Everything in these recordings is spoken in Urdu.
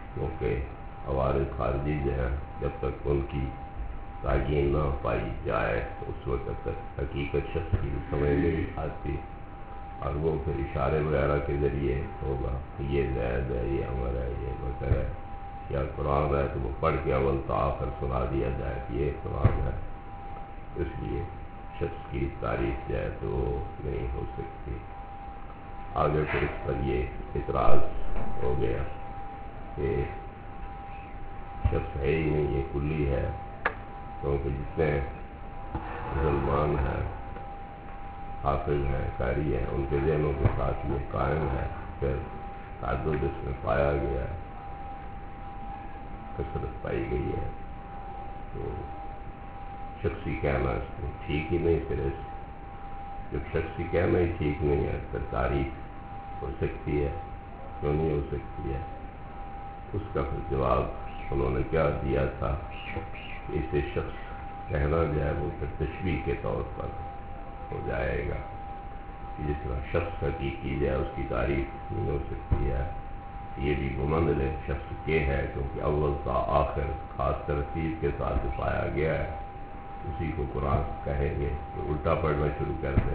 کیونکہ عوارض خارجی جو ہیں جب تک ان کی تعین نہ پائی جائے تو اس وقت تک حقیقت شخص کی سمجھ نہیں آتی، اور وہ پھر اشارے وغیرہ کے ذریعے ہوگا کہ یہ زید ہے، یہ عمر ہے، یہ بکر ہے، یا قرآن ہے تو وہ پڑھ کے اول تا آخر سنا دیا جائے کہ یہ قرآن ہے۔ اس لیے شخص کی تعریف جو ہے تو وہ نہیں ہو سکتی۔ آگے پھر اس پر یہ اعتراض ہو گیا کہ شخص ہے ہی نہیں، یہ کلی ہے، کیونکہ جتنے مسلمان ہیں، حافظ ہیں، قاری ہیں، ان کے ذہنوں کے ساتھ یہ قائم ہے، پھر تعدد اس میں پایا گیا ہے، کثرت پائی گئی ہے، تو شخصی کہنا اس میں ٹھیک ہی نہیں۔ پھر جب شخصی کہنا ہی ٹھیک نہیں ہے پھر تعریف ہو سکتی ہے؟ کیوں نہیں ہو سکتی ہے؟ اس کا پھر جواب انہوں نے کیا دیا تھا کہ اسے شخص کہنا جو ہے وہ پھر تشبیہ کے طور پر ہو جائے گا، کہ جس طرح شخص حقیقی جو ہے اس کی تعریف نہیں ہو سکتی ہے، یہ بھی بمنزل شخص کے ہے، کیونکہ اول تا آخر خاص ترتیب کے ساتھ پایا گیا ہے، اسی کو قرآن کہیں گے کہ الٹا پڑھنا شروع کر دے،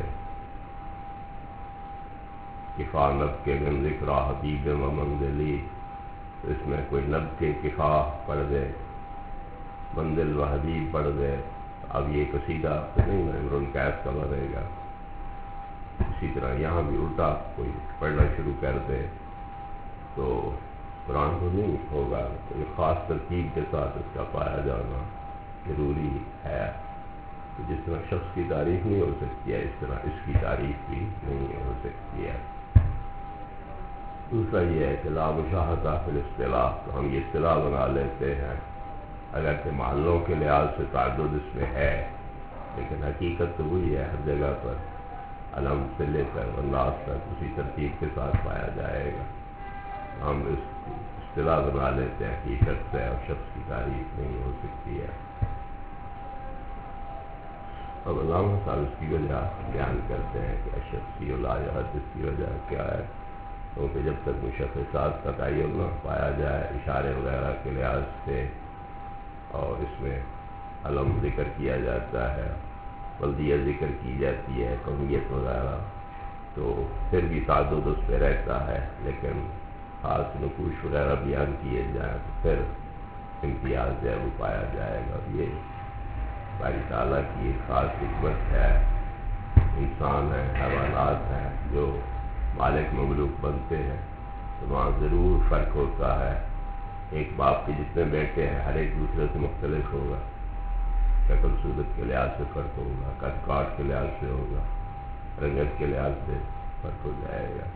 کفا نب کے من ذکر حبیب و منزلی، تو اس میں کوئی نب کے کفا پڑھ دے، منزل و حبیب پڑھ دے، اب یہ قصیدہ تو نہیں نا امرؤ القیس کا بنے گا۔ اسی طرح یہاں بھی الٹا کوئی پڑھنا شروع کر دے تو قرآن تو نہیں ہوگا، کوئی خاص ترتیب کے ساتھ اس کا پایا جانا ضروری ہے۔ تو جس طرح شخص کی تعریف نہیں ہو سکتی ہے، اس طرح اس کی تعریف بھی نہیں ہو سکتی ہے۔ دوسرا یہ ہے کہ لا مشاہدہ فی الاصطلاح، تو ہم یہ اصطلاح بنا لیتے ہیں اگرچہ محلوں کے لحاظ سے تعدد اس میں ہے، لیکن حقیقت تو وہی ہے، ہر جگہ پر علم سے لے کر والناس تک اسی ترتیب کے ساتھ پایا جائے گا۔ ہم اس اصطلاح بنا لیتے ہیں کہ شخص ہے اور شخص کی تعریف نہیں ہو سکتی ہے۔ اب علامہ صاحب اس کی وجہ بیان کرتے ہیں کہ اشخصی لا یحد، اس کی وجہ کیا ہے؟ کیونکہ جب تک مشخصات کا تعین نہ پایا جائے اشارے وغیرہ کے لحاظ سے، اور اس میں علم ذکر کیا جاتا ہے، بلدیہ ذکر کی جاتی ہے، قومیت وغیرہ، تو پھر بھی تعدد اس پہ رہتا ہے، لیکن خاص نقوش وغیرہ بیان کیے جائیں تو پھر امتیاز جو ہے وہ پایا جائے گا۔ یہ باری تعالیٰ کی ایک خاص حکمت ہے۔ انسان ہیں، حیوانات ہیں، جو مالک مملوک بنتے ہیں تو وہاں ضرور فرق ہوتا ہے۔ ایک باپ کے جتنے بیٹے ہیں ہر ایک دوسرے سے مختلف ہوگا، شکل صورت کے لحاظ سے فرق ہوگا، قد کاٹ کے لحاظ سے ہوگا، رنگت کے لحاظ سے فرق ہو جائے گا۔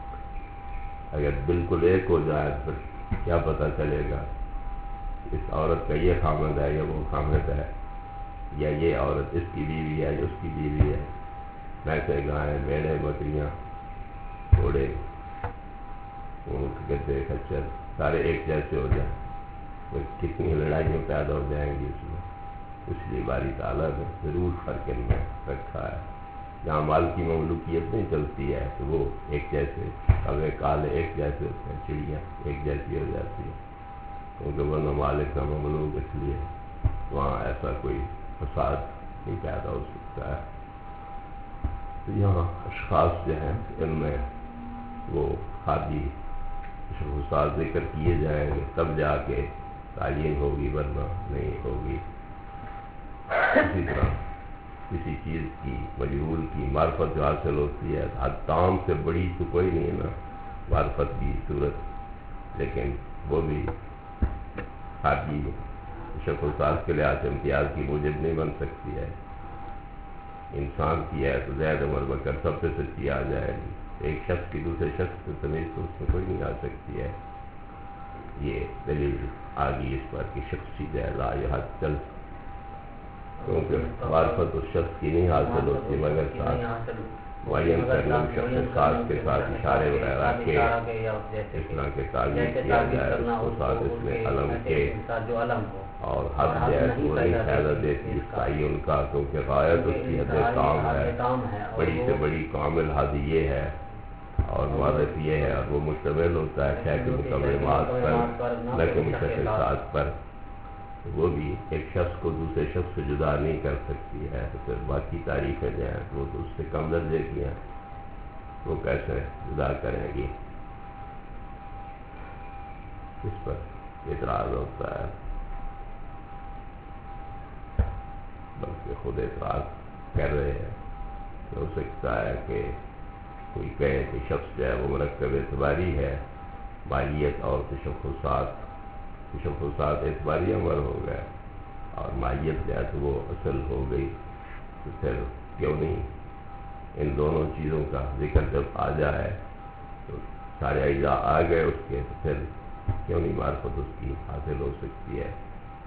اگر بالکل ایک ہو جائے تو پھر کیا پتہ چلے گا اس عورت کا یہ خامد ہے یا وہ خامد ہے، یا یہ عورت اس کی بیوی ہے یا اس کی بیوی ہے۔ بھینسیں، گائیں، بھیڑیں، بکریاں، گھوڑے، اونٹ، گدھے، کچر سارے ایک جیسے ہو جائیں تو کتنی لڑائیاں پیدا ہو جائیں گی اس میں۔ اس لیے باری تعالیٰ نے ضرور فرق ان میں رکھا ہے۔ جہاں مال کی مملوکیت نہیں چلتی ہے تو وہ ایک جیسے کبے کالے ایک جیسے ہوتے ہیں، چڑیاں ایک جیسی ہو جاتی ہے، کیونکہ ورنہ مالک کا مملوک، اس لیے وہاں ایسا کوئی فساد نہیں پیدا ہو سکتا ہے۔ تو یہاں اشخاص جو ہیں ان میں وہ خاصی خصوصات ذکر کیے جائیں گے تب جا کے تعین ہوگی، ورنہ نہیں ہوگی۔ اسی طرح کسی چیز کی، مجہول کی معرفت جو حاصل ہوتی ہے، حد تام سے بڑی تو کوئی نہیں نا معرفت کی صورت، لیکن وہ بھی خاصی شکل ساز کے لحاظ سے امتیاز کی موجب نہیں بن سکتی ہے۔ انسان کی ہے تو زید عمر بکر سب سے سچی آ جائے گی، ایک شخص کی دوسرے شخص سے تمیز تو اس میں کوئی نہیں آ سکتی ہے۔ یہ دلیل آ گئی اس پر کہ شخصی لا یحد چل، کیونکہ معرفت اس شخص کی نہیں حاصل ہوتی مگر ساتھ معین کرنے شخص خاص کے ساتھ اشارے وغیرہ کے اس طرح کے تعبیر کیا جائے اس کو ساتھ اس میں علم کے، اور حد جو ہے وہ نہیں فائدہ دیتی اس تعین کا، کیونکہ غایت اس کی حد تام ہے، بڑی سے بڑی کامل حد یہ ہے اور مورث یہ ہے، اور وہ مشتمل ہوتا ہے خیر کے مقومات پر نہ کہ مشخصات پر. وہ بھی ایک شخص کو دوسرے شخص سے جدا نہیں کر سکتی ہے، تو پھر باقی تعریفیں جو ہیں وہ تو اس سے کم درجے کی ہیں، وہ کیسے جدا کریں گی؟ اس پر اعتراض ہوتا ہے، بلکہ خود اعتراض کر رہے ہیں کہ ہو سکتا ہے کہ کوئی کہے کہ شخص جو ہے وہ مرکب اعتباری ہے، ماہیت اور تشخصات اعتباری امر ہو گئے، اور ماہیت جو ہے تو وہ اصل ہو گئی. تو پھر کیوں نہیں ان دونوں چیزوں کا ذکر جب آ جائے تو سارے اجزاء آ گئے اس کے، تو پھر کیوں نہیں معرفت اس کی حاصل ہو سکتی ہے؟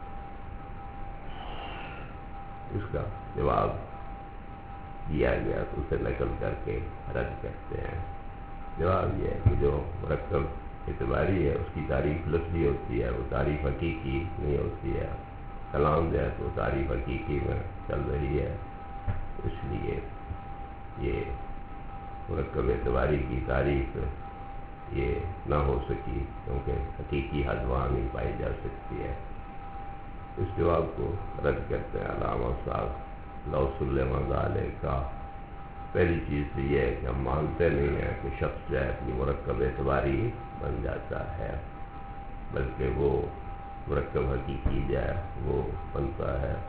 اس کا جواب دیا گیا تو اسے نقل کر کے رد کرتے ہیں. جواب یہ ہے کہ جو مرکب اعتباری ہے اس کی تعریف لفظی ہوتی ہے، وہ تعریف حقیقی نہیں ہوتی ہے. کلام جو ہے تو تعریف حقیقی میں چل رہی ہے، اس لیے یہ مرکب اعتباری کی تعریف یہ نہ ہو سکی، کیونکہ حقیقی حد وہاں نہیں پائی جا سکتی ہے. اس جواب کو رد کرتے ہیں علامہ صاحب لو سلم ذالک کا. پہلی چیز تو یہ ہے کہ ہم مانتے نہیں ہیں کہ شخص جو ہے اپنی مرکب اعتباری بن جاتا ہے، بلکہ وہ مرکب حقیقی جو ہے وہ بنتا ہے.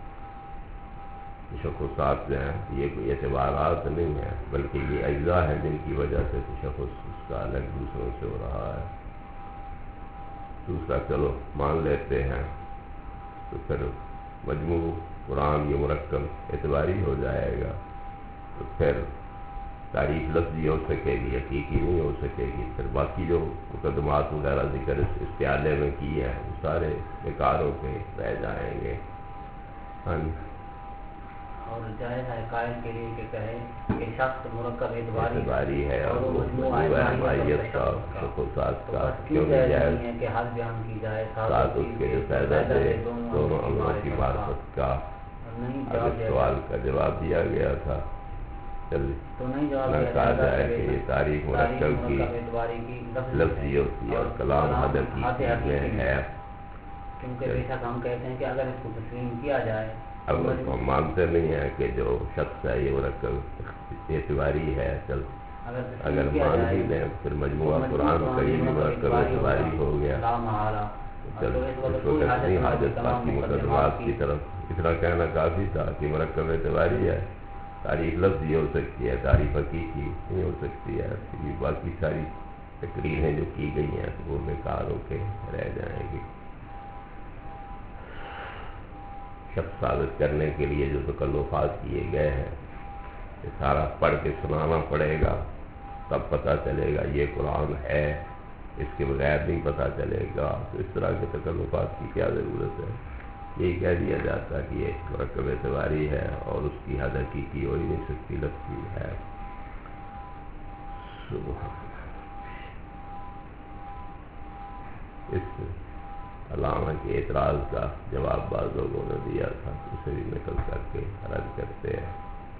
تشخصات جو ہیں یہ کوئی اعتبارات نہیں ہیں، بلکہ یہ اجزاء ہیں جن کی وجہ سے تشخص اس کا الگ دوسروں سے ہو رہا ہے. دوسرا چلو مان لیتے ہیں تو پھر مجموع قرآن یہ مرکب اعتباری ہو جائے گا، تو پھر تعریف لفظی ہو سکے گی، حقیقی نہیں ہو سکے گی. پھر باقی جو مقدمات وغیرہ ذکر اس پیالے میں کی ہے وہ سارے بیکار ہو کے رہ جائیں گے. ہاں جی. اور جائز ہے قائل کے لیے کہ کہے کہ شخص مرکب اعتباری ہے اور وہ مجموع ہے ماہیت کا، شخصات کا، کیوں نہیں جائز ہے کہ حد بیان کی جائے ساتھ اس کے جو فائدہ دے دونوں امروں کی معرفت کا. اس سوال کا جواب دیا گیا تھا. نہ کہا جائے کہ یہ تعریف مرکب کی لفظی ہوتی ہے اور کلام حد حقیقی میں ہے. کیونکہ بے شک ہم کہتے ہیں کہ اگر اس کو تسلیم کیا جائے، اب ہم مانتے نہیں ہیں کہ جو شخص ہے یہ مرکب اعتباری ہے. چل اگر مان ہی لیں پھر مجموعہ قرآن کا یہ بھی مرکب اعتباری ہو گیا. چل اس وقت نہیں حاجت باقی مقدمات کی طرف. اتنا کہنا کافی تھا کہ مرکب اعتباری ہے، تعریف لفظی ہو سکتی ہے، تعریف حقیقی نہیں ہو سکتی ہے. باقی ساری تقریریں جو کی گئی ہیں وہ بیکار ہو کے رہ جائیں گی. شخص ثابت کرنے کے لیے جو تکلفات کیے گئے ہیں یہ سارا پڑھ کے سنانا پڑے گا، تب پتہ چلے گا یہ قرآن ہے، اس کے بغیر نہیں پتہ چلے گا. تو اس طرح کے تکلفات کی کیا ضرورت ہے؟ یہی کہہ دیا جاتا کہ یہ مرکب اعتباری ہے اور اس کی حد حقیقی ہو ہی نہیں سکتی، لفظی ہے. اس علامہ کے اعتراض کا جواب بعض لوگوں نے دیا تھا، اسے بھی نقل کر کے رد کرتے ہیں.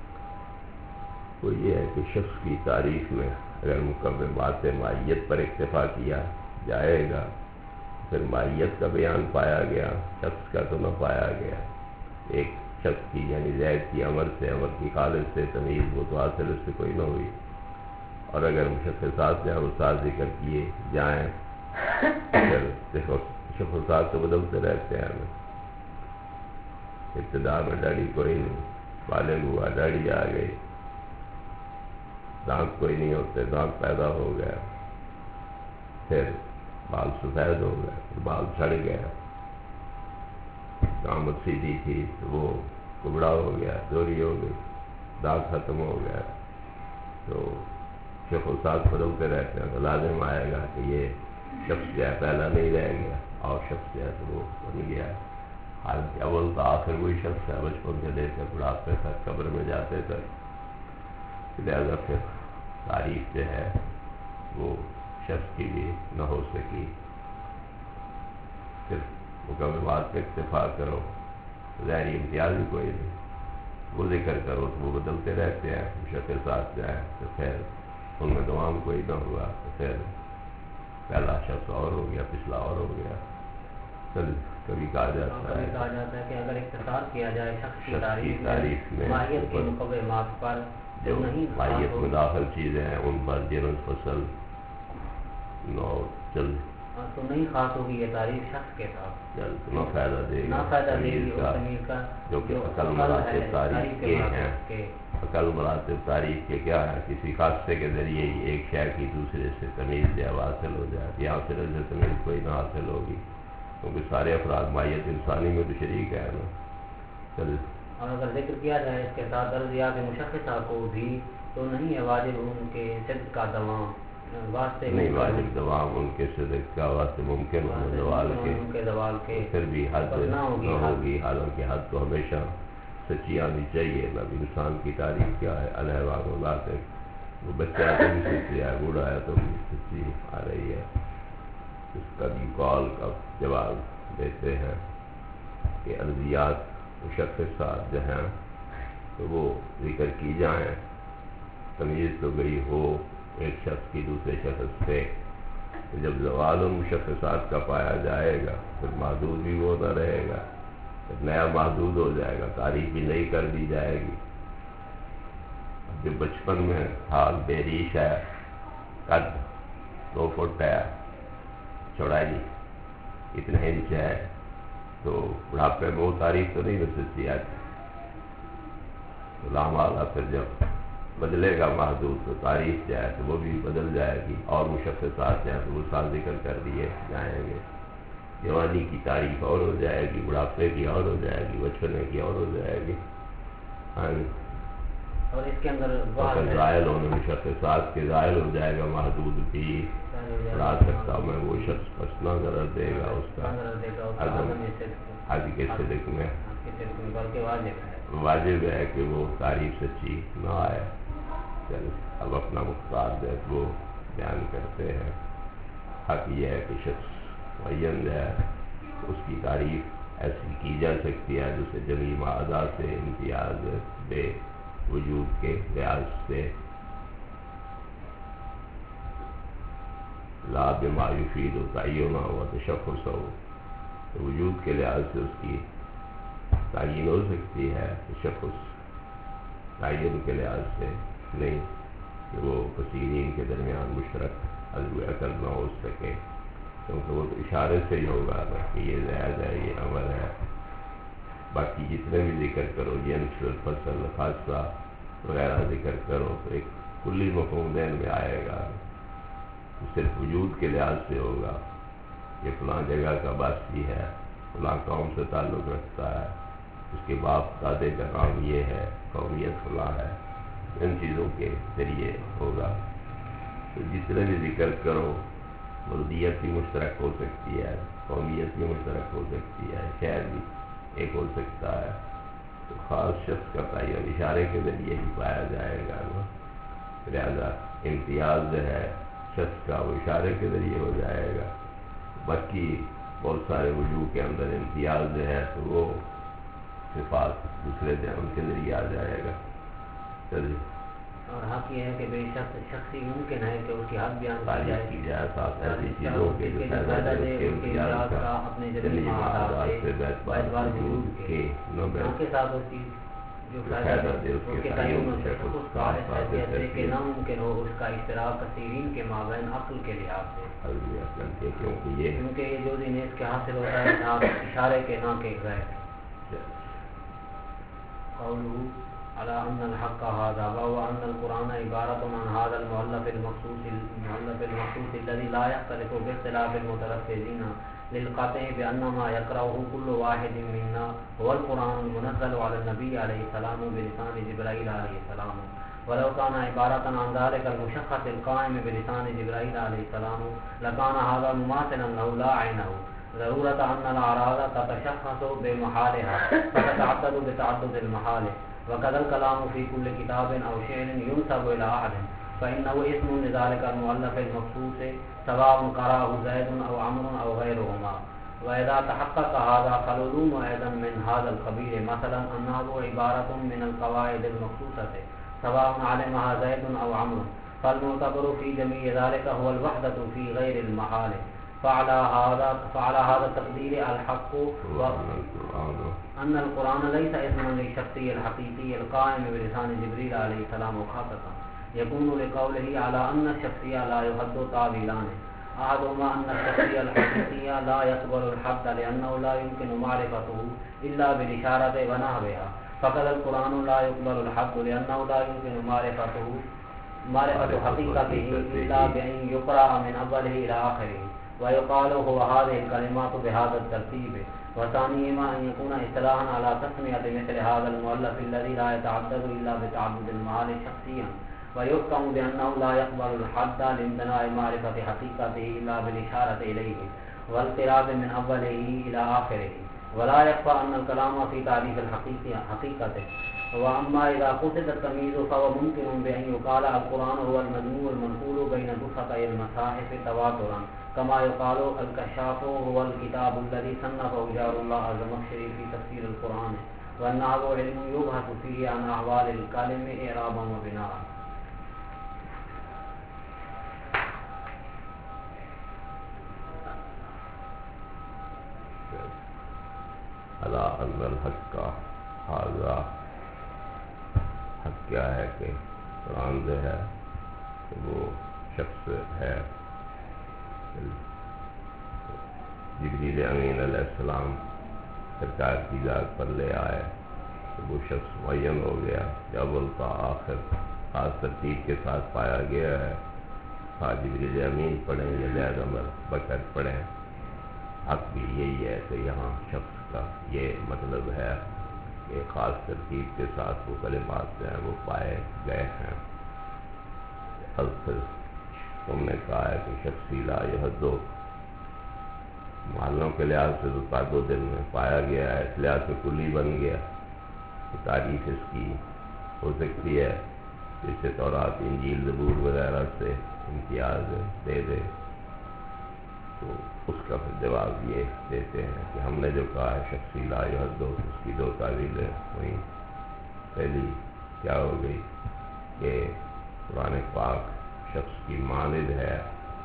وہ یہ ہے کہ شخص کی تعریف میں اگر مقدمات ماہیت پر اکتفا کیا جائے گا پھر ماہیت کا بیان پایا گیا، شخص کا تو نہ پایا گیا. ایک شخص کی یعنی زید کی امر کی خالص سے تمیز وہ تو حاصل اس سے کوئی نہ ہوئی. اور اگر مشخصات جو ہے وہ ساتھ ذکر کیے جائیں پھر دیکھو تشخصات تو بدلتے رہتے ہیں. ابتدا میں ڈاڑی کوئی نہیں، بالغ ہوا ڈاڑی آ گئی. دانت کوئی نہیں ہوتے، دانت پیدا ہو گیا. پھر بال سفید ہو گئے، پھر بال جھڑ گیا. قامت سیدھی تھی تو وہ کبڑا ہو گیا، دوری ہو گئی. دانت ختم ہو گیا. تو تشخصات بدلتے رہتے ہیں. تو لازم آئے گا کہ یہ شخص جو ہے پہلا نہیں رہ گیا اور شخص جو ہے تو وہ بن گیا. حالانکہ اول تو آخر وہی شخص ہے، بچپن سے لے کر بڑھاپے تک قبر میں جاتے تک. لہٰذا پھر تعریف جو ہے وہ شخص کی بھی نہ ہو سکی. صرف مقدمات پہ اکتفا کرو، ظاہری امتیاز بھی کوئی نہیں. وہ ذکر کرو تو وہ بدلتے رہتے ہیں، مشخصات جو ہیں تو پھر ان میں دوام کوئی نہ ہوا تو پھر پہلا شخص اور ہو گیا، پچھلا اور ہو گیا. کبھی کہا جاتا ہے کہ اگر اختصار کیا جائے شخص کی تعریف میں ماہیت کے مقومات پر جو ماہیت میں داخل چیزیں ہیں ان پر جنس فصل نو چل تو نہیں خاص ہوگی یہ تعریف شخص کے ساتھ نہ فائدہ دے گا جو کہ عقل مراتب تعریف کے ہیں. عقل مراتب تعریف کے کیا ہے؟ کسی خاصے کے ذریعے ہی ایک شے کی دوسرے سے تمیز جب حاصل ہو جائے. یہاں سے تمیز کوئی نہ حاصل ہوگی کیونکہ سارے افراد ماہیت انسانی میں تو شریک ہے نا. چل اور اگر ذکر کیا جائے اس کے ساتھ ارضیات مشخصہ کو بھی تو نہیں ہے واجب ان کے صدق کا دوام واسطے نہیں واجب دوام ان کے صدق کا واسطے ممکن ہونے زوال کے پھر بھی حد نہ ہوگی. حالانکہ حد تو ہمیشہ سچی آنی چاہیے. نبی انسان کی تعریف کیا ہے؟ الحوان اللہ سے وہ بچہ ہے تو بھی سچی ہے، بوڑھا ہے تو بھی سچی آ رہی ہے. اس کا بھی قول کا جواب دیتے ہیں کہ ارضیات مشخصات جو ہیں تو وہ ذکر کی جائیں. تمیز تو گئی ہو ایک شخص کی دوسرے شخص سے. جب زوال المشخصات کا پایا جائے گا پھر محدود بھی وہ نہ رہے گا، پھر نیا محدود ہو جائے گا، تعریف بھی نئی کر دی جائے گی. جو بچپن میں حال بے ریش ہے، قد 2 فٹ ہے، چوڑائی اتنے انچ ہے، تو بڑھاپے میں وہ تعریف تو نہیں ہو سکتی آتی. لامالا پھر جب بدلے گا محدود تو تعریف جائے تو وہ بھی بدل جائے گی اور مشخصات جائیں تو وہ ساتھ ذکر کر دیے جائیں گے. جوانی کی تعریف اور ہو جائے گی، بڑھاپے کی اور ہو جائے گی، بچپنے کی اور ہو جائے گی. اور اس کے اندر ظاہر ہونے مشخصات کے ظاہر ہو جائے گا محدود بھی بڑھا سکتا میں وہ شخص پس نہ ضرر دے گا اس کا حد کے صدق میں. واجب ہے کہ وہ تعریف سچی نہ آئے. چل اب اپنا مختار ذات وہ بیان کرتے ہیں. حق یہ ہے کہ شخص معین ہے اس کی تعریف ایسی کی جا سکتی ہے جسے جمی معادہ سے امتیاز دے وجود کے لحاظ سے لا بما یفید و تعین و تشخص ہو. وجود کے لحاظ سے اس کی تعین ہو سکتی ہے، تشخص تعین کے لحاظ سے نہیں کہ وہ کثیرین کے درمیان مشترک عضو عقل نہ ہو سکے، کیونکہ وہ تو اشارے سے ہی ہوگا نا کہ یہ زائد ہے، یہ عمل ہے. باقی جتنے بھی ذکر کرو جنس فصل خاصہ وغیرہ ذکر کرو تو ایک کلی مفہوم ذہن میں آئے گا. صرف وجود کے لحاظ سے ہوگا یہ فلاں جگہ کا باسی ہے، فلاں قوم سے تعلق رکھتا ہے، اس کے باپ دادے کا نام یہ ہے، قومیت فلاں ہے. ان چیزوں کے ذریعے ہوگا. تو جتنے بھی ذکر کرو مردیت بھی مشترک ہو سکتی ہے، قومیت بھی مشترک ہو سکتی ہے، شہر بھی ایک ہو سکتا ہے. تو خاص شخص کا تعین اشارے کے ذریعے ہی پایا جائے گا نا. لہٰذا امتیاز جو ہے شخص کا وہ اشارے کے ذریعے ہو جائے گا. باقی بہت سارے وجوہ کے اندر امتیاز جو ہے تو وہ صفات دوسرے ان کے ذریعے آ جائے گا. چلیے اور حق یہ ہے کہ بے شک شخصی ممکن ہے کہ اس کی حق بیان کی جائے ساتھ ایسی چیزوں کے جو فائدہ دے اس کے امتیاز کا اپنے جلی معادات سے بیعتبار وجود کے نہ کے ساتھ اس کی جو فائدہ دے اس کے تعین اس کا ایسے کہ ناممکن ہو اس کا اشتراک کثیرین کے مابین عقل کے لحاظ سے، کیونکہ یہ جو دن اس کے حاصل ہوتا ہے آپ اشارے کے نہ کے غیر. قوله على أن الحق هذا وهو أن القرآن عبارة عن هذا المؤلف المخصوص الذي لا يختلف باختلاف المتلفظين للقطع بأن ما يقرأه كل واحد منا هو القرآن المنزل على النبي عليه السلام بلسان جبرائيل عليه السلام. ولو كان عبارة عن ذلك المشخص القائم بلسان جبرائيل عليه السلام لكان هذا مماثلا له لا عينه. ضرورة أن الأعراض تتشخص بمحالها فتتعدد بتعدد المحال. وكذا الكلام في كل كتاب أو شعر ينسب إلى أحد فإنه اسم لذلك المؤلف المخصوص سواء قرأه زيد أو عمرو أو غيرهما. وإذا تحقق هذا فالعلوم أيضا من هذا القبيل، مثلا أنه عبارة من القواعد المخصوصة سواء علمها زيد أو عمرو فالمعتبر في جميع ذلك هو الوحدة في غير المحال. فعلى هذا التقدير الحق أن القرآن ليس اسما للشخصي الحقيقي القائم بلسان جبريل عليه السلام خاصة، يكون لقوله على أن الشخصي لا يحد تعبيران. أحدهما أن الشخصي الحقيقي لا يقبل الحد لأنه لا يمكن معرفته إلا بالإشارة ونحوها، فقد القرآن لا يقبل الحد لأنه لا يمكن معرفة حقيقته إلا بأن يقرأ من أوله إلى آخره ويقال هو هذه الكلمات بهذا الترتيب. وثانيهما أن يكون اصطلاحا على تسمية مثل هذا المؤلف الذي لا يتعدد إلا بتعدد المعال شخصيا، ويحكم بأنه لا يقبل الحد لامتناع معرفة حقيقته إلا بالإشارة إليه والقراءة من أوله إلى آخره. ولا يخفى أن الكلام في تعريف حقيقته. وأما إذا قصد التمييز فهو ممكن بأن يقال القرآن هو المجموع المنقول بين نسختي المصاحف تواترا، كما يقال الكشاف هو الكتاب الذي صنفه جار الله الزمخشري في تفسير القرآن، والنحو علم يبحث فيه عن أحوال الكلم إعرابا وبناء. على أن الحق هذا حق کیا ہے کہ قرآن جو ہے وہ شخص ہے جبریل امین علیہ السلام سرکار کی ذات پر لے آئے تو وہ شخص معین ہو گیا، جب تا آخر خاص ترتیب کے ساتھ پایا گیا ہے. خواہ جبریل امین پڑھیں یا زید عمر بکر پڑھیں، حق بھی یہی ہے کہ یہاں شخص کا یہ مطلب ہے کہ خاص ترتیب کے ساتھ وہ کلمات جو ہیں وہ پائے گئے ہیں. اب پھر تم نے کہا ہے کہ شخصی لا یحدو، معلوم کے لحاظ سے تو تعدد دل میں پایا گیا ہے، اس لحاظ سے کلی بن گیا. تعریف اس کی ہو سکتی ہے جسے تورات انجیل زبور وغیرہ سے امتیاز دے دے، تو اس کا پھر جواب یہ دیتے ہیں کہ ہم نے جو کہا ہے شخصی لا یحدو، اس کی دو تعویلیں ہوئیں. پہلی کیا ہو گئی کہ قرآن پاک شخص کی مانند ہے،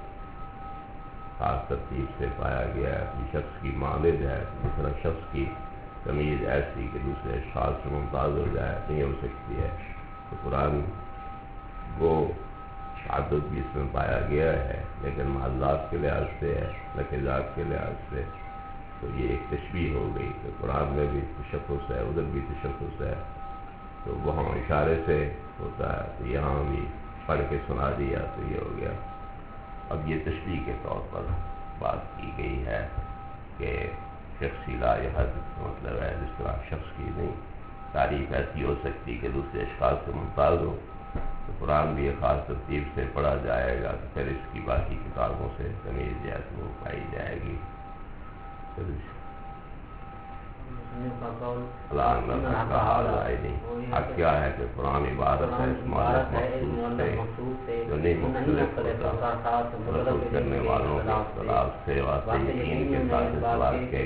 خاص ترتیب سے پایا گیا ہے، یہ شخص کی مانند ہے. جس طرح شخص کی تمیز ایسی کہ دوسرے اشخاص سے ممتاز ہو جائے نہیں ہو سکتی ہے، تو قرآن وہ تعدد بھی اس میں پایا گیا ہے لیکن محلات کے لحاظ سے ہے نہ کہ ذات کے لحاظ سے. تو یہ ایک تشبیہ ہو گئی کہ قرآن میں بھی تشخص ہے، ادھر بھی تشخص ہے، تو وہاں اشارے سے ہوتا ہے تو یہاں بھی پڑھ کے سنا دیا تو یہ ہو گیا. اب یہ تشبیہ کے طور پر بات کی گئی ہے کہ شخصی لا یحد مطلب ہے جس طرح شخص کی نہیں تعریف ایسی ہو سکتی کہ دوسرے اشخاص سے ممتاز ہو، تو قرآن بھی ایک خاص ترتیب سے پڑھا جائے گا تو پھر اس کی باقی کتابوں سے تمیز جائے تو وہ پائی جائے گی. حق کیا ہے کہ قرآن عبارت ہے اس مخصوص سے جو نہیں مختلف ہوتا، رسول کرنے والوں کے اختلاف سے واسطے یقین کے ساتھ اس بات کے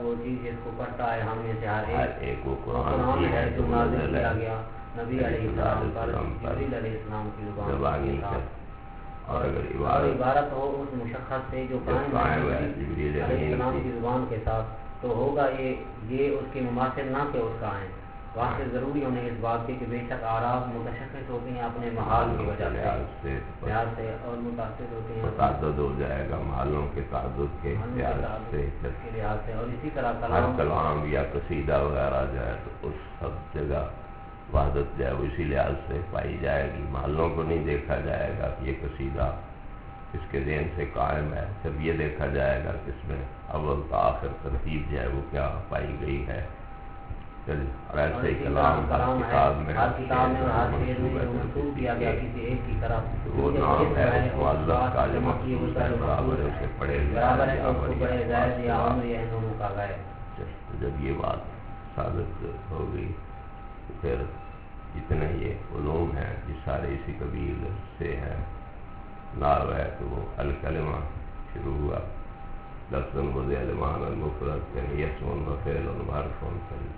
ہر ایک وہ قرآن ہی ہے جو نازل ہے نبی علیہ السلام پر زبانی ہے. اور اگر عبارت ہو اس مشخص سے جو قائم ہے جبریل علیہ السلام کی زبان کے ساتھ، تو ہوگا یہ اس کے مماثل نہ کہ اس کا ہے. واسطے ضروری ہونے اس بات کے کہ بے شک آراف متشخص ہوتی ہیں اپنے محال کی وجہ سے اور متاثر ہوتی ہیں، تعدد ہو جائے گا محالوں کے تعدد کے لحاظ سے. اور اسی طرح ہر کلام یا قصیدہ وغیرہ جو ہے تو اس سب جگہ وحدت جو ہے وہ اسی لحاظ سے پائی جائے گی. محلوں کو نہیں دیکھا جائے گا کہ یہ قصیدہ اس کے ذہن سے قائم ہے، جب یہ دیکھا جائے گا کہ اس میں اول تا آخر ترتیب جو ہے وہ کیا پائی گئی ہے. اور ایسے ہی کلام ہر کتاب میں منسوب کیا گیا کسی ایک کی طرف، وہ نام ہے اس معلق کا جو مخصوص ہے برابر ہے اسے پڑھے گئے. جب یہ بات ثابت ہو گئی تو پھر جتنے یہ علوم ہیں یہ سارے اسی قبیل سے ہیں. ناو ہے تو وہ الکلمہ شروع ہوا، لفظ المفرد یعنی اسم و فعل و حرف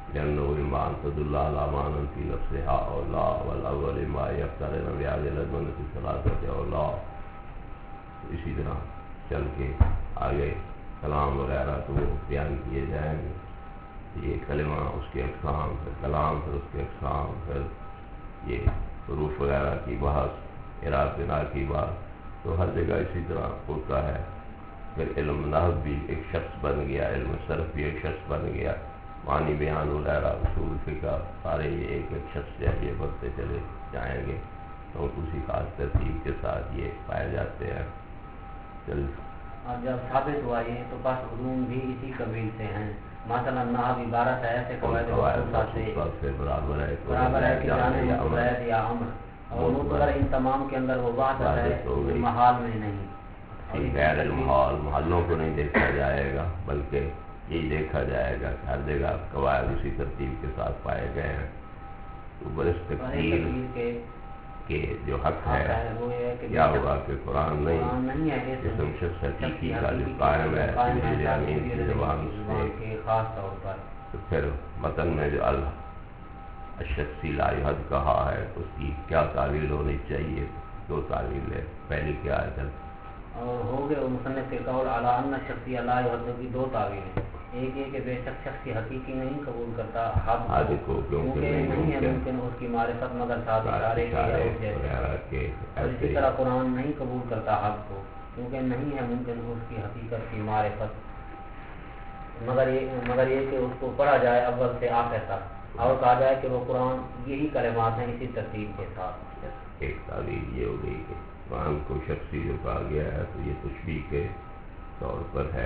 لأنه إما أن تدل على معنى في نفسها أو لا، والأول إما يقترن بهذه الأزمنة الثلاثة أو لا. اسی طرح چل کے آگے کلام وغیرہ تو وہ بیان کیے جائیں گے. یہ کلمہ اس کے اقسام، پھر کلام، پھر اس کے اقسام، پھر یہ حروف وغیرہ کی بحث، اعراب بنا کی بات، تو ہر جگہ اسی طرح ہوتا ہے. پھر علم نحو بھی ایک شخص بن گیا، علم صرف بھی ایک شخص بن گیا، معنی بیان وغیرہ، اصول فقہ، سارے یہ ایک ایک شخص سے یہ بڑھتے چلے جائیں گے تو اسی خاص ترتیب کے ساتھ یہ پائے جاتے ہیں. اور جب ثابت ہوا یہ تو پس علوم بھی اسی قبیل سے ہیں. مثلا نحو عبارت ہے ایسے قواعد سے برابر ہے کہ جانے مفرد یا امر، اور مطلق ان تمام کے اندر وہ وحدت ہے جو محال میں نہیں. غیر المحال، محلوں کو نہیں دیکھا جائے گا بلکہ یہی دیکھا جائے گا کہ ہر جگہ قواعد اسی ترتیب کے ساتھ پائے گئے ہیں. تو برس تقدیر کہ جو حق ہے کیا ہوگا کہ قرآن نہیں جسم شخص حقیقی کا جو قائم ہے جبریل امین کی زبان سے خاص طور پر. تو پھر متن میں جو الشخصی لا یحد کہا ہے اس کی کیا تعویل ہونی چاہیے؟ دو تعویل ہے. پہلی کیا ہے اور ہو گئے مصنف کے قول علی ان شخصی لا یحد کی دو تعویل ہیں. ایک یہ کہ بے شک شخصی حقیقی نہیں قبول کرتا حد کو کیونکہ نہیں ہے ممکن اس کی معرفت مگر ساتھ اشارے کے. اور اسی طرح قرآن نہیں قبول کرتا حد کو کیونکہ نہیں ہے ممکن اس کی حقیقت کی معرفت مگر یہ کہ اس کو پڑھا جائے اول سے آخر تک اور کہا جائے کہ وہ قرآن یہی کلمات ہیں اسی ترتیب کے ساتھ. ایک تعبیر یہ ہو گئی کہ قرآن کو شخصی جو کہا گیا ہے تو یہ تشبیہ کے طور پر ہے،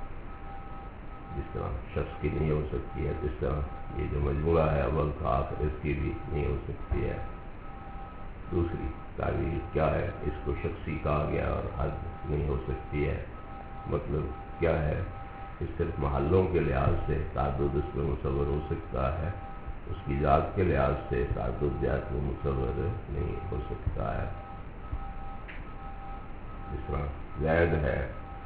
جس طرح شخص کی نہیں ہو سکتی ہے جس طرح یہ جو مجموعہ ہے اول کا آخر اس کی بھی نہیں ہو سکتی ہے. دوسری تعبیر کیا ہے؟ اس کو شخصی کہا گیا اور حد نہیں ہو سکتی ہے. مطلب کیا ہے؟ اس صرف محلوں کے لحاظ سے تعدد اس میں مصور ہو سکتا ہے، اس کی ذات کے لحاظ سے تعدد ذات میں مصور نہیں ہو سکتا ہے. جس طرح زید ہے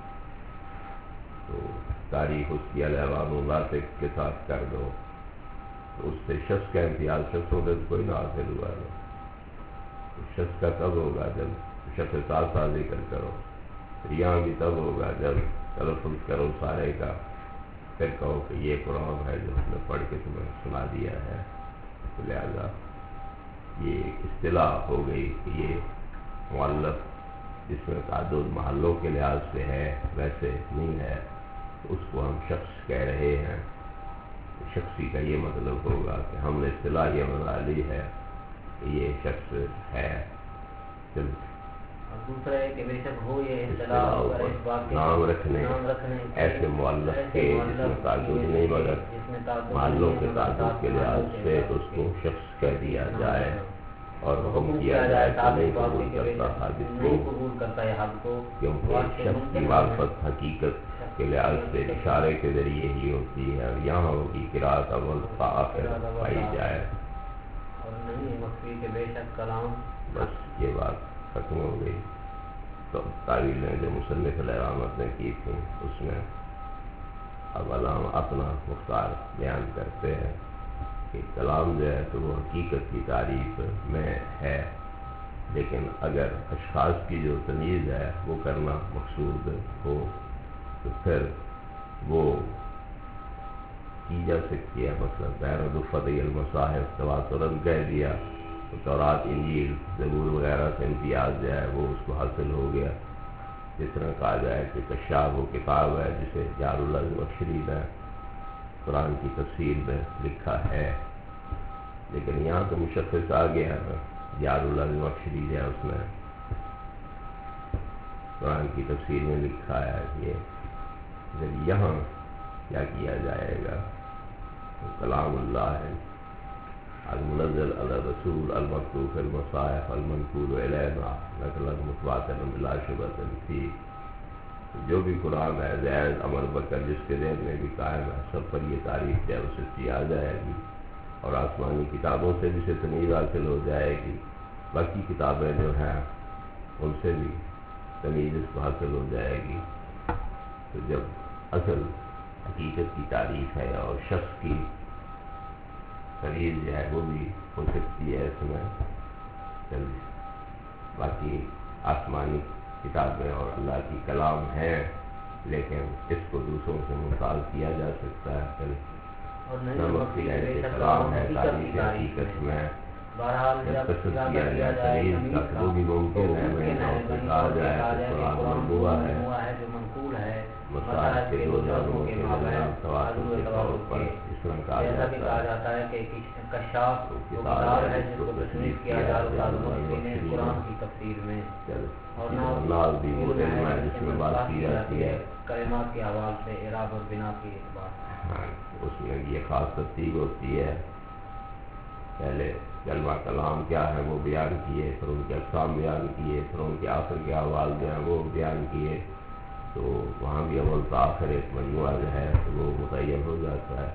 تو تاریخ اس کی علیہ ذاتک کے ساتھ کر دو تو اس سے شخص کا امتیاز شخص ہوگا تو کوئی نہ حاصل ہوا ہے. شخص کا تب ہوگا جب شخص ساتھ ذکر کرو، یہاں بھی تب ہوگا جب تلفظ کرو سارے کا، پھر کہو کہ یہ قرآن ہے جو ہم نے پڑھ کے تمہیں سنا دیا ہے. لہذا یہ اصطلاح ہو گئی کہ یہ مؤلف جس میں تعدد محلوں کے لحاظ سے ہے ویسے نہیں ہے، اس کو ہم شخص کہہ رہے ہیں. شخصی کا یہ مطلب ہوگا کہ ہم نے اصطلاح یہ بنا لی ہے کہ یہ شخص ہے. دوسرا ہے کہ بے شک ہو یہ اصطلاح نام رکھنے ایسے مؤلف کے جس میں تعدد نہیں مگر محلوں کے تعدد کے لحاظ سے اس کو شخص کہہ دیا جائے اور حکم کیا جائے کہ نہیں قبول کرتا حد کو، کیونکہ شخص کی معرفت حقیقت کے لحاظ سے اشارے کے ذریعے ہی ہوتی ہے. اور یہاں ہوگی قرات اول آخر پائی جائے. اور نہیں مخفی کے بے شک کلام. بس یہ بات ختم ہو گئی. تو تعویلیں جو مصنف علیہ رحمت نے کی تھیں اس میں اب علامہ اپنا مختار بیان کرتے ہیں کہ کلام جو ہے تو وہ حقیقت کی تعریف میں ہے، لیکن اگر اشخاص کی جو تمیز ہے وہ کرنا مقصود ہو تو پھر وہ کی جا سکتی ہے. مثلا غیر دفعی المصاحف تواتراً کہہ دیا تو تورات انجیل زبور وغیرہ سے امتیاز جو ہے وہ اس کو حاصل ہو گیا. جس طرح کہا جائے کہ کشاف وہ کتاب ہے جسے جار العظم شریف ہے قرآن کی تفسیر میں لکھا ہے، لیکن یہاں تو مشخص آ گیا ہے جار العظم شریف ہے اس میں قرآن کی تفسیر میں لکھا ہے. یہ جب یہاں کیا کیا جائے گا تو کلام اللہ ہے المنزل علی رسول المکتوب المصاحف المنقول الینا نقلا متواترا بلا شبہ فی. جو بھی قرآن ہے زید امر بکر جس کے ذہن میں بھی قائم ہے سب پر یہ تعریف جو ہے اسے کی آ جائے گی اور آسمانی کتابوں سے بھی سے تمیز حاصل ہو جائے گی. باقی کتابیں جو ہیں ان سے بھی تمیز اس کو حاصل ہو جائے گی. تو جب اصل حقیقت کی تعریف ہے اور شخص کی خرید جو ہے وہ بھی ہو سکتی ہے اس میں. باقی آسمانی کتابیں اور اللہ کی کلام ہے، لیکن اس کو دوسروں سے مثال کیا جا سکتا ہے. پھر نمک کی ایسے کلام ہے تاریخ حقیقت میں تصد کیا جائے خرید کا وہ بھی ممکن ہے. میں کہا جائے کہ قرآن مطبوع ہے، جو منقول ہے مساحت کے دو جانوں کے درمیان تواتر کے طور پر اس طرح کہا جاتا ہے کہ کشاف کتاب ہے جس کو تصنیف کیا جاتا ہے قرآن کی تفسیر میں، اور ناز بھی وہ علم ہے جس میں بات کی جاتی ہے کلمات کے حوالے سے اعراب اور بنا کی بات. ہاں، اس میں یہ خاص ترتیب ہوتی ہے. پہلے کلمہ کلام کیا ہے وہ بیان کیے، پھر ان کے اقسام بیان کیے، پھر ان کے آخر کے احوال جو ہیں وہ بیان کیے. تو وہاں بھی اول تا آخر ایک مجموعہ جو ہے وہ متعین ہو جاتا ہے.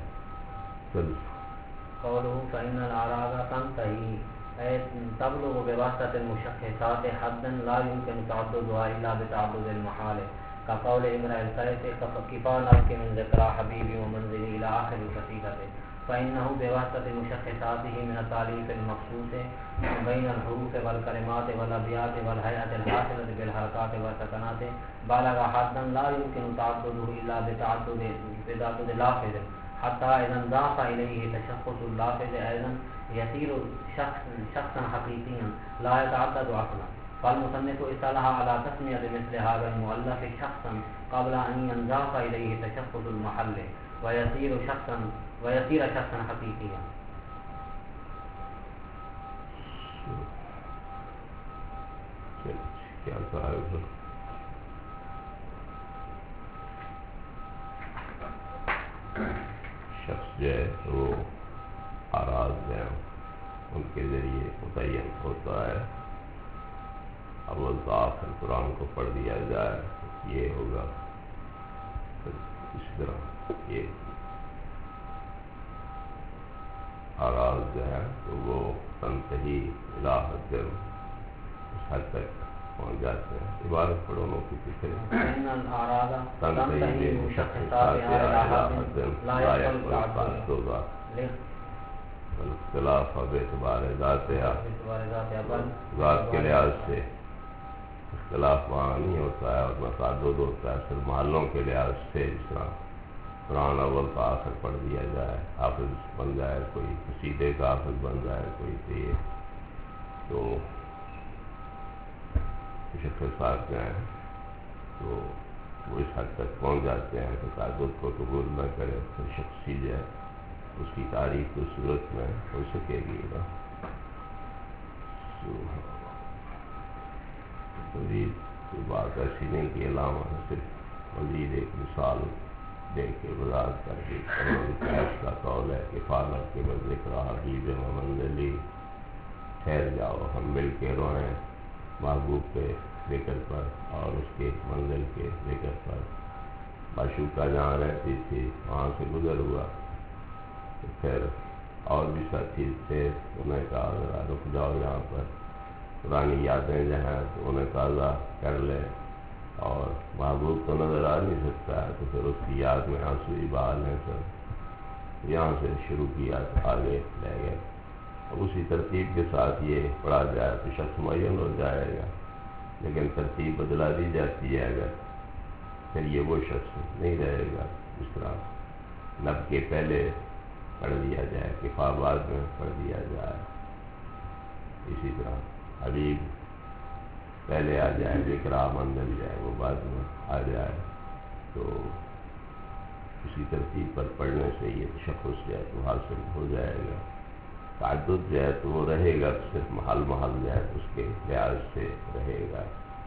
قوله فإن الأعراض تنتهي تبلغ بواسطة المشخصات حدا لا يمكن تعددها إلا بتعدد المحال كقول امرئ القيس كفى نفسك من ذكرى حبيبي ومنزلي إلى آخر القصيدة. فإنه بواسطة مشخصاته من التعليف المخصوص بين الحروف والكلمات والأبيات والهيئة الحاصلة بالحركات والسكنات بلغ حدا لا يمكن تعدده إلا بتعدد لافظ، حتى إذا انضاف إليه تشخص اللافظ أيضا يصير شخصا حقيقيا لا يتعدد عقلا. فالمصنف اصطلح على تسمية مثل هذا المؤلف شخصا قبل أن ينضاف إليه تشخص المحل ويصير شخصا حقيقيا. شخص جو ہے وہ آراز ہیں ان کے ذریعے متعین ہوتا ہے. اول تو آخر قرآن کو پڑھ دیا جائے یہ ہوگا. اس طرح یہ آراز جو ہے تو وہ تنتہی الہت جب اس حد تک پہنچ جاتے ہیں. عبارت پڑھو نو کی فکر تنتہی مشخصات الہت لا يقبل تعددها اختلاف باعتبار ذاتها، ذات کے لحاظ سے اختلاف وہاں نہیں ہوتا ہے اور نہ تعدد ہوتا ہے، صرف محلوں کے لحاظ سے. جس طرح قرآن اول کا آخر پڑھ دیا جائے، حافظ بن جائے کوئی، قصیدے کا حافظ بن جائے کوئی، تو مشخصات جو ہیں تو وہ اس حد تک پہنچ جاتے ہیں کہ تعدد کو قبول نہ کرے. پھر شخصی جو ہے اس کی تعریف کی صورت میں ہو سکے گی نا. مزید کوئی بات ایسی نہیں کہ علامہ صرف مزید ایک مثال دے کے وضاحت کر کے قیس کا قول ہے کہ فالت کے بس ذکر حبیب منزلی، ٹھہر جاؤ ہم مل کے روئیں محبوب کے ذکر پر اور اس کے منزل کے ذکر پر. معشوقہ جہاں رہتی تھی وہاں سے گزر ہوا تو پھر اور بھی ساتھی تھے، انہیں کہا ذرا رک جاؤ یہاں پر، پرانی یادیں جو ہیں تو انہیں تازہ کر لیں. اور محبوب تو نظر آ نہیں سکتا ہے تو پھر اس کی یاد میں آنسو ہی بہال ہیں سب. یہاں سے شروع کیا تو آگے لے گئے. اب اسی ترتیب کے ساتھ یہ پڑھا جائے تو شخص معین ہو جائے گا، لیکن ترتیب بدلا دی جاتی ہے اگر پھر یہ وہ شخص نہیں رہے گا. اس طرح نب کے پہلے پڑھ دیا جائے، کفا بعد میں پڑھ دیا جائے. اسی طرح حبیب پہلے آ جائے، ذکرا منزل جائے وہ بعد میں آ جائے. تو اسی ترتیب پر پڑھنے سے یہ تشخص جو ہے تو حاصل ہو جائے گا. تعدد جو ہے تو وہ رہے گا، صرف محل جو ہے اس کے لحاظ سے رہے گا.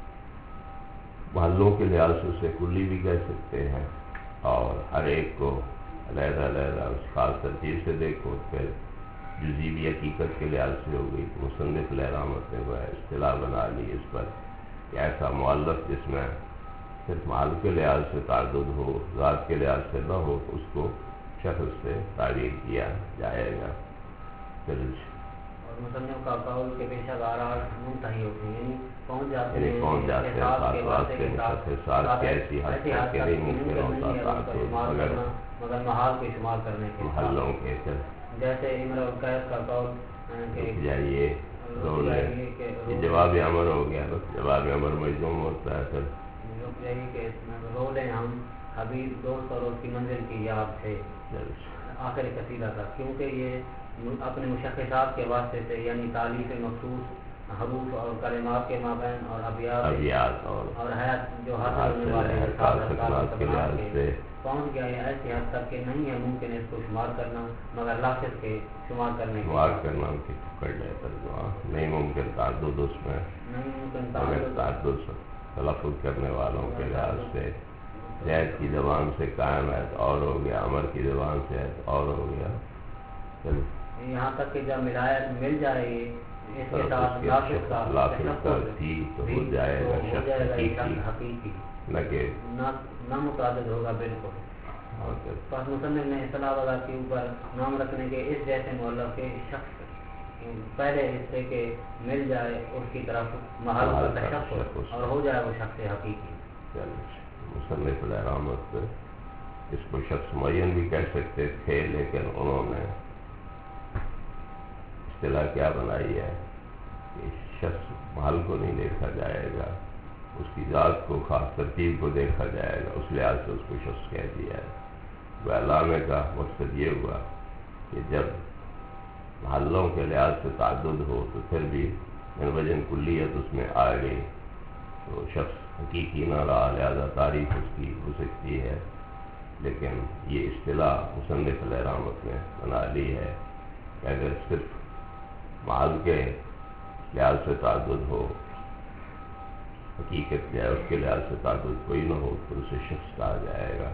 محلوں کے لحاظ سے اسے کلی بھی کہہ سکتے ہیں، اور ہر ایک کو علیحدہ علیحدہ اس خاص ترتیب سے دیکھو. پھر جزی بھی حقیقت کے لحاظ سے ہو گئی تو مصنف لہرامت نے وہ اصطلاح بنا لی اس پر کہ ایسا مؤلف جس میں صرف محل کے لحاظ سے تعدد ہو، ذات کے لحاظ سے نہ ہو، تو اس کو شخص سے تعبیر کیا جائے گا. پھر اور مصنف کا قول کے پیشہ دارات منتہی ہوتے ہیں، یعنی پہنچ جاتے ہیں ساتھ واسطے مشخصات کی ایسی حد تک کہ نہیں ممکن ہوتا تعدد مگر محال کو شمار کرنے کے محلوں کے جیسے امر القیس کا قول جائیے یہ جواب امر ہو گیا، بس جواب امر مجزوم ہوتا ہے، پھر یہی کہ رولیں ہم حبیب دوست اور اس کی منزل کی یاد سے آخر قصیدہ تھا، کیونکہ یہ اپنے مشخصات کے واسطے سے یعنی تعلیف مخصوص حروف اور کلمات کے مابین اور ابیات اور حیات جو حاصل ہونے والے کے لحاظ سے پہنچ گیا ہے ایسی حد تک کہ نہیں ہے ممکن اس کو شمار کرنا مگر لافظ کے شمار کرنے کرنا کر لے ترجمہ نہیں ممکن تعدد اس میں نہیں ممکن تعدد تلفظ کرنے والوں کے لحاظ سے زید کی زبان سے قائم ہے تو اور ہو گیا، عمر کی زبان سے ہے تو اور ہو گیا، یہاں تک کہ جب مل جائے اس کے ساتھ لافظ کا تھی تو ہو جائے گا شخص حقیقی نہ کہ نہ متعدد ہوگا بالکل۔ پس مصنف نے اصطلاح وغیرہ کے اوپر نام رکھنے کے اس جیسے مؤلف کے شخص پہلے حصے کے مل جائے اس کی طرف محل کا تشخص اور ہو جائے وہ شخص حقیقی۔ مصنف علیہ رحمت اس کو شخص معین بھی کہہ سکتے تھے، لیکن انہوں نے اصطلاح کیا بنائی ہے کہ شخص محل کو نہیں دیکھا جائے گا، اس کی ذات کو خاص ترتیب کو دیکھا جائے گا، اس لحاظ سے اس کو شخص کہہ دیا ہے۔ وہ علامے کا مقصد یہ ہوا کہ جب محلوں کے لحاظ سے تعدد ہو تو پھر بھی من وجہ کلیت اس میں آ گئی تو شخص حقیقی نہ رہا، لہذا تعریف اس کی ہو سکتی ہے، لیکن یہ اصطلاح مصنف علیہ رحمت نے بنا لی ہے کہ اگر صرف محل کے لحاظ سے تعدد ہو، حقیقت جو ہے اس کے لحاظ سے تعدد کوئی نہ ہو تو اسے شخص کہا جائے گا۔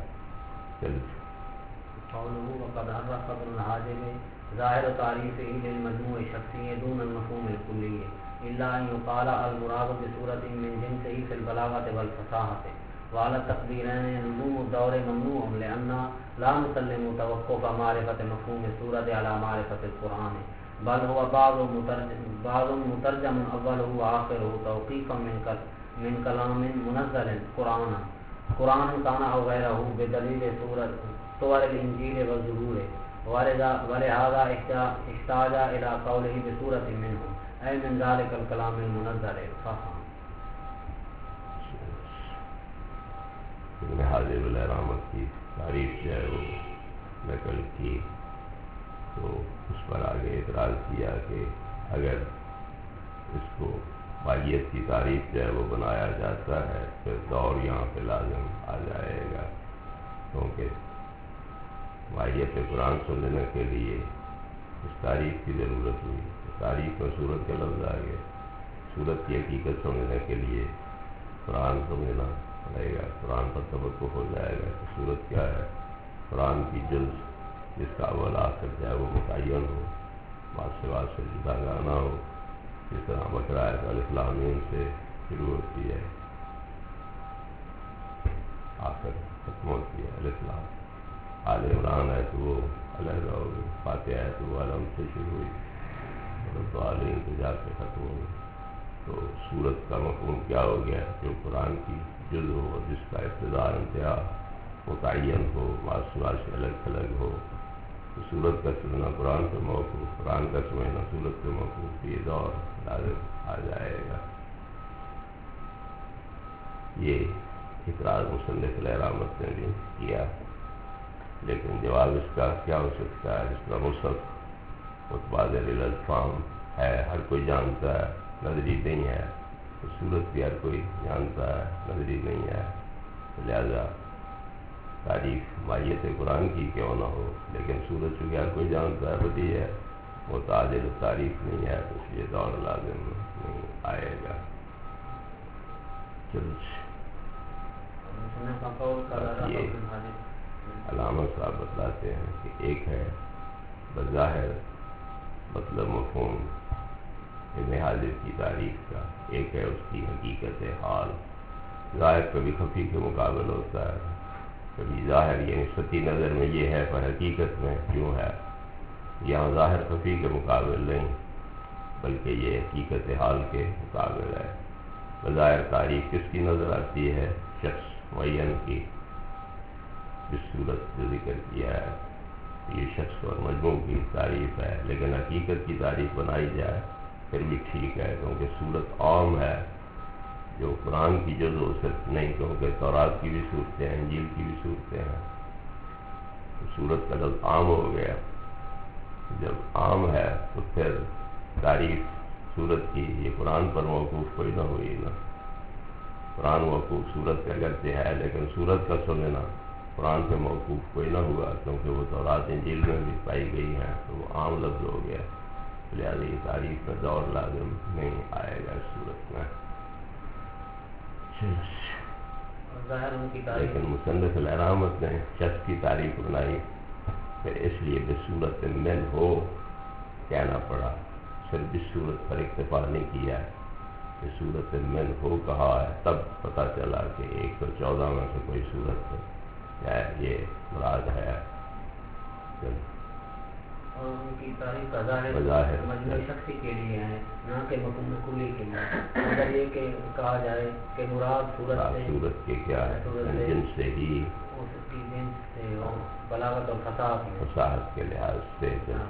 ظاہر و تعریف للمجموع شخصی دون المفہوم الکلی الا ان يقال المراد بصورت من جنسه في البلاغة والفصاحة وعلى التقديرين لزوم الدور ممنوع لأن لا نسلم توقف معرفة مفهوم الصورة على معرفة القرآن بل هو بعض مترجم اوله وآخره توقيفا من كلام منزل قرآن كان او غيره بدليل صور الانجيل والزبور ولهذا احتاج الى قوله بصورة منه اي من ذلك الكلام المنزل فهم۔ ابن حاجب علیہ رحمت کی تعریف جو ہے وہ نقل کی تو اس پر آگے اعتراض کیا کہ اگر اس کو ماہیت کی تعریف جو ہے وہ بنایا جاتا ہے پھر دور یہاں پہ لازم آ جائے گا، کیونکہ ماہیت قرآن سمجھنے کے لیے اس تعریف کی ضرورت ہوئی، تعریف میں صورت کے لفظ آ گئے، صورت کی حقیقت سمجھنے کے لیے قرآن سمجھنا پڑے گا، قرآن پر توقف ہو جائے گا کہ صورت کیا ہے، قرآن کی جلد جس کا اول آخر جائے وہ متعین ہو، بات سے جدا گانا ہو، جس طرح بقرہ الف لام میم سے شروع ہوتی ہے آخر ختم ہوتی ہے الف لام، آل عمران ہے تو وہ علیحدہ ہوگی، فاتحہ ہے تو وہ علم سے شروع ہوئی تو عالم سے جا کے ختم ہوگی، تو صورت کا مفہوم کیا ہو گیا جو قرآن کی جز ہو جس کا ابتدا انتہا متعین ہو، ماسوا سے الگ الگ ہو، تو صورت کا سمجھنا قرآن پہ موقوف، قرآن کا سمجھنا صورت پہ موقوف، یہ دور لازم آ جائے گا۔ یہ اعتراض مصنف علیہ رحمت نے بھی کیا، لیکن جواب اس کا کیا ہو سکتا ہے، جس کا مصحف متبادل الالفام ہے، ہر کوئی جانتا ہے، نظری نہیں ہے، تو صورت بھی ہر کوئی جانتا ہے، نظری نہیں ہے، لہذا تعریف ماہیت قرآن کی کیوں نہ ہو، لیکن صورت چونکہ ہر کوئی جانتا ہے بدی ہے، متعادل تعریف نہیں ہے، تو اس لیے دور لازم نہیں آئے گا۔ یہ علامہ صاحب بتلاتے ہیں کہ ایک ہے بظاہر مطلب مفہوم ابن حاجب کی تعریف کا، ایک ہے اس کی حقیقت حال، ظاہر کبھی خفی کے مقابل ہوتا ہے، کبھی ظاہر یعنی سطحی نظر میں یہ ہے پر حقیقت میں کیوں ہے، یہاں ظاہر خفی کے مقابل نہیں، بلکہ یہ حقیقت حال کے مقابل ہے۔ بظاہر تعریف کس کی نظر آتی ہے؟ شخص معین کی، جس صورت جو ذکر کیا ہے یہ شخص اور مجموع کی تعریف ہے، لیکن حقیقت کی تعریف بنائی جائے پھر بھی ٹھیک ہے، کیونکہ صورت عام ہے جو قرآن کی جزء صرف نہیں، کیونکہ تورات کی بھی صورتیں ہیں، انجیل کی بھی صورتیں ہیں، تو صورت کا لفظ عام ہو گیا۔ جب عام ہے تو پھر تعریف صورت کی یہ قرآن پر موقوف کوئی نہ ہوئی نا، قرآن موقوف صورت پہ اگرچہ ہے لیکن صورت کا سننا قرآن پہ موقوف کوئی نہ ہوا، کیونکہ وہ تورات انجیل میں بھی پائی گئی ہیں، تو وہ عام لفظ ہو گیا، لہٰذا یہ تعریف میں دور لازم نہیں آئے گا اس صورت میں۔ لیکن مصنف الرحمت نے شخص کی تعریف بنائی، پھر اس لیے بصورت من ہو کہنا پڑا، صرف اس صورت پر اکتفا نہیں کیا ہے، کہ صورت من ہو کہا ہے تب پتہ چلا کہ 114 میں سے کوئی صورت کیا ہے یہ مراد ہے۔ اور ان کی تعریف کا ظاہر مجموعی شخصی کے لیے ہے، نہ کہ مفہوم کلی کے لیے۔ اگر یہ کہ کہا جائے کہ مراد صورت کے کیا ہے، جنس سے ہی، اس کی جنس سے ہو، بلاغت اور فصاحت کے لحاظ سے،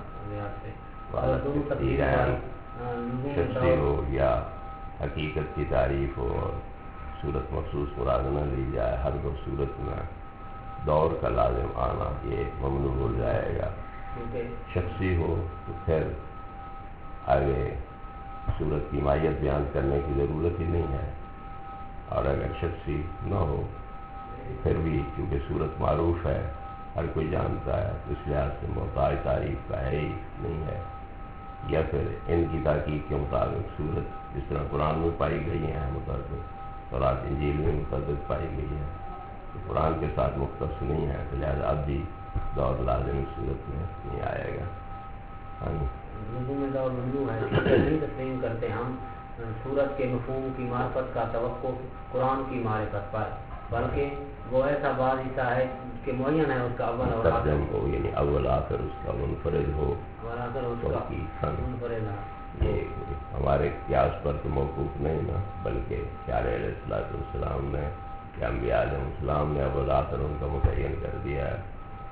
اور شخصی ہو یا حقیقت کی تعریف ہو، اور صورت مخصوص مراد نہ لی جائے، ہر دو صورت میں دور کا لازم آنا یہ ممنوع ہو جائے گا۔ شخصی ہو تو پھر آگے صورت کی ماہیت بیان کرنے کی ضرورت ہی نہیں ہے، اور اگر شخصی نہ ہو پھر بھی چونکہ صورت معروف ہے، ہر کوئی جانتا ہے، تو اس لحاظ سے محتاج تعریف کا ہے ہی نہیں ہے، یا پھر ان کی تحقیق کے مطابق صورت جس طرح قرآن میں پائی گئی ہیں متعدد، تورات انجیل میں متعدد پائی گئی ہیں، تو قرآن کے ساتھ مختص نہیں ہے، تو لہٰذا اب بھی دور لازم صورت میں نہیں آئے گا۔ میں دور ممنوع ہے، نہیں تسلیم کرتے ہم صورت کے مفہوم کی معرفت کا توقع قرآن کی معرفت پر، بلکہ وہ ایسا بعض حصہ ہے کہ معین ہے اس کا اول اور آخر ہو، یعنی اول آخر اس کا منفرد ہو، اول آخر اس کا منفرد ہے۔ یہ ہمارے قیاس پر تو موقوف نہیں نا، بلکہ پیارے علیہ السلام نے یا انبیاء علیہ السلام نے اول آخر ان کا متعین کر دیا ہے۔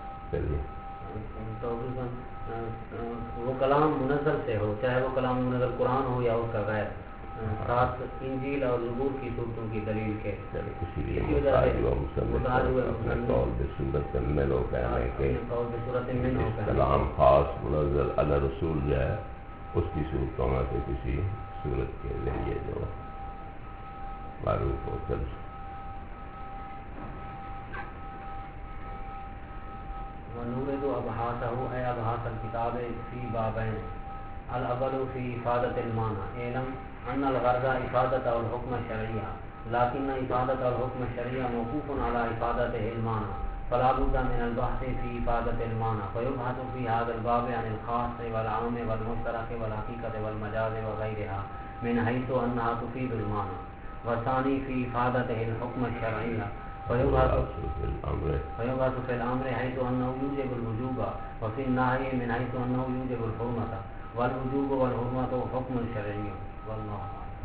تو وہ کلام منزل سے ہو، چاہے وہ کلام منزل قرآن ہو یا اس کا غیر، ساتھ انجیل اور زبور کی صورتوں کی دلیل کے، اسی لیے کلام خاص منزل علی رسول جو ہے اس کی صورتوں میں سے کسی صورت کے ذریعے جو معروف ہو کر ونورد ابحاثه اے ابحاث الکتاب فی بابین، الاول فی افادت المعنى، اعلم ان الغرض افادت الحکم الشرعیہ، لیکن افادت الحکم الشرعیہ موقوف علی افادت المعنى، فلا بد من البحث فی افادت المعنى، فیبحث فی هذا الباب عن الخاص والعام والمشترک والحقیقت والمجاز وغیرها من حیث انها تفید المعنى، والثانی فی افادت الحکم الشرعیہ، فيبحث في الأمر حيث أنه يوجب الوجوب، وفي النهي من حيث أنه يوجب الحرمة، والوجوب والحرمة حكم شرعي، والله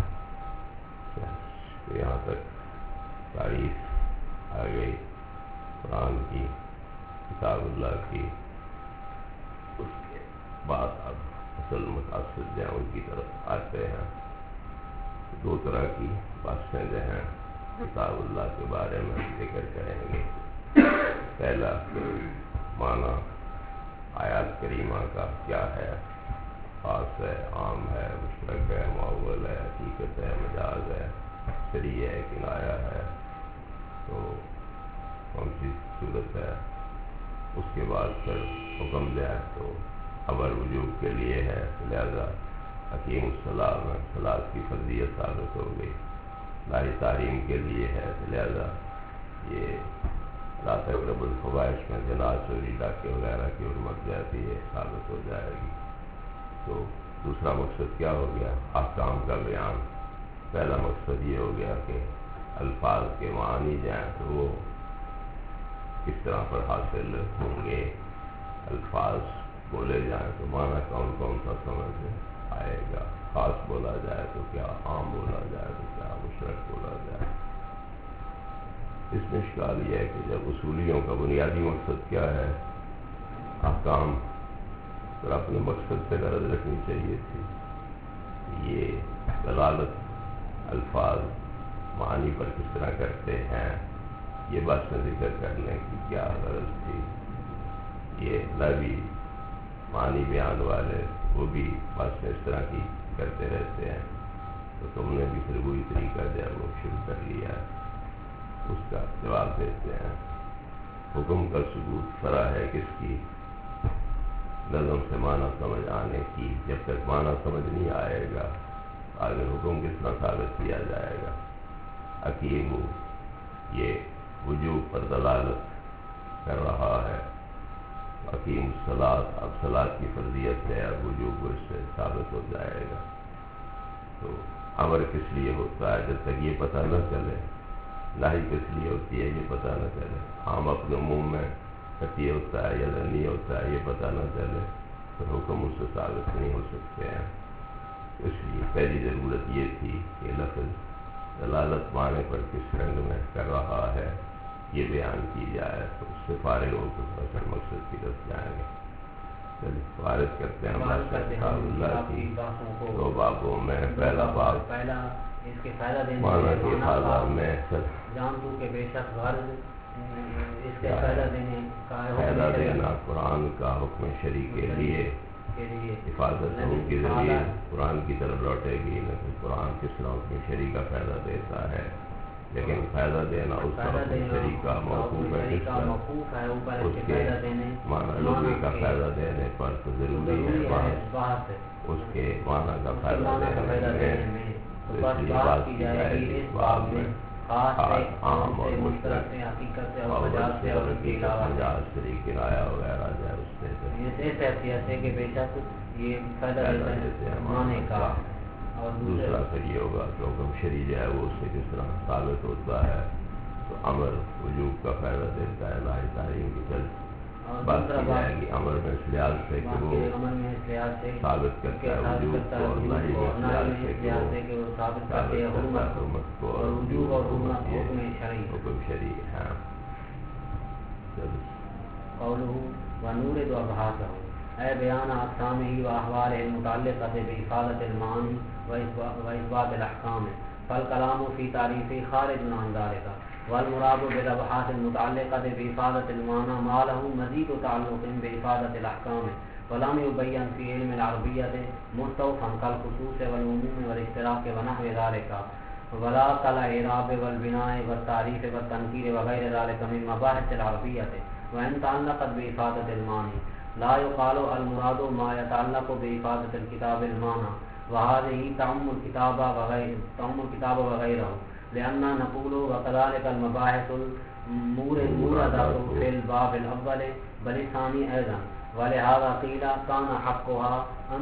یہاں تک تعریف آ گئی قرآن کی، کتاب اللہ کی۔ اس کے بعد اب اصل مقاصد جو ہیں ان کی طرف آتے ہیں۔ دو طرح کی باتیں جو ہیں کتاب اللہ کے بارے میں ذکر کریں گے۔ پہلا معنی آیات کریمہ کا کیا ہے، خاص ہے، عام ہے، مشترک ہے، معول ہے، حقیقت ہے، مجاز ہے، صریح ہے، کنایہ ہے، تو کون سی صورت ہے۔ اس کے بعد پھر حکم دیا تو امر وجوب کے لیے ہے، لہذا حکیم الصلاح میں صلاۃ کی فرضیت ثابت ہو گئی، لاہی تعلیم کے لیے ہے، لہذا یہ لا تقربوا الفواحش میں زنا، چوری، ڈاکے وغیرہ کی حرمت جاتی ہے، ثابت ہو جائے گی۔ تو دوسرا مقصد کیا ہو گیا، احکام کا بیان۔ پہلا مقصد یہ ہو گیا کہ الفاظ کے معنی جائیں تو وہ کس طرح پر حاصل ہوں گے، الفاظ بولے جائیں تو معنی کون کون سا سمجھ آئے گا۔ خاص بولا جائے تو کیا، عام بولا جائے تو کیا، مشترک بولا جائے۔ اس میں اشکال یہ ہے کہ جب اصولیوں کا بنیادی مقصد کیا ہے، احکام، تو اپنے مقصد سے غرض رکھنی چاہیے تھی۔ یہ دلالت الفاظ معنی پر کس طرح کرتے ہیں، یہ بات میں ذکر کرنے کی کیا غرض تھی۔ یہ لغوی معنی بیان والے وہ بھی بات میں اس طرح کی کرتے رہتے ہیں، تو تم نے بھی پھر وہی طریقہ جو ہے وہ شروع کر لیا ہے۔ اس کا جواب دیتے ہیں، حکم کا ثبوت فرع ہے کس کی؟ نظم سے معنی سمجھ آنے کی۔ جب تک معنی سمجھ نہیں آئے گا آگے حکم کس طرح ثابت کیا جائے گا؟ حکیم یہ وجوب پر دلالت کر رہا ہے، حکیم الصلاۃ، اب صلاۃ کی فرضیت ہے، اب وجوب اس سے ثابت ہو جائے گا۔ تو امر کس لیے ہوتا ہے؟ جب تک یہ پتہ نہ چلے، نہی کس لیے ہوتی ہے یہ پتہ نہ چلے، عام اپنے عموم میں قطعی ہوتا ہے یا ظنی ہوتا ہے یہ پتہ نہ چلے تو حکم اس سے ثابت نہیں ہو سکتے ہیں۔ اس لیے پہلی ضرورت یہ تھی کہ لفظ دلالت معنی پر کس رنگ میں کر رہا ہے یہ بیان کی جائے، تو اس سے فارغ ہو کر اصل مقصد کی طرف جائیں گے۔ چلیے فارغ کرتے ہیں اللہ کی دو بابوں میں۔ پہلا باب اس کے فائدہ دینے معنی کے حاضر میں جان تو کہ بے شک غرض اس کے فائدہ دینے کا فائدہ دینا قرآن کا حکم شرعی کے لیے حفاظت ان کے ذریعے قرآن کی طرف لوٹے گی، لیکن قرآن کس طرح حکم شرعی کا فائدہ دیتا ہے، لیکن فائدہ دینا اس کا حکم شرعی کا موقوف ہے، کس پر اس کے معنی لغوی کا فائدہ دینے پر تو ضروری ہے بات اس کے معنی کا فائدہ دینے میں، تو اس لیے بات کی جائے گی اس باب میں خاص عام اور مشترک مجاز سے کنایا وغیرہ جائے اس سے کہ بے شک یہ فائدہ دیتے ہیں معنی کا۔ اور دوسرا پھر یہ ہوگا کہ حکم شرعی جو ہے وہ اس سے کس طرح ثابت ہوتا ہے، تو امر وجوب کا فائدہ دیتا ہے، نہی تحریم کی طرف بات کی جائے گی۔ امر میں اس لحاظ سے کہ وہ ثابت کرتا ہے وجوب کو، اور نہی میں اس لحاظ سے کہ وہ ثابت کرتا ہے حرمت کو، اور وجوب اور حرمت یہ حکم شرعی ہے۔ قولہ ونورد ابحاثہ اے بیان اقسامہ و احوالہ المتعلقہ بحفاظت المعانی و اثبات الاحکام، فالکلام فی تعریف خارج عن ذلک، والمراد بالابحاث المتعلقہ بحفاظت المعنی ما له مزید تعلق بحفاظت الاحکام، ولم يبین فی علم العربیۃ مستوفا کالخصوص والعموم والاشتراک ونحو ذلک، ولا کالاعراب والبناء والتعریف والتنکیر وغیر ذلک من مباحث العربیۃ، وان تعلقت بحفاظت المعنی لا يقال المراد ما يتعلق بحفاظت الكتاب المعنى، وهذه تعم الكتاب وغيره، لأننا نقول وكذلك المباحث الموردة في الباب الأول بل الثاني أيضا، ولهذا قيل كان حقها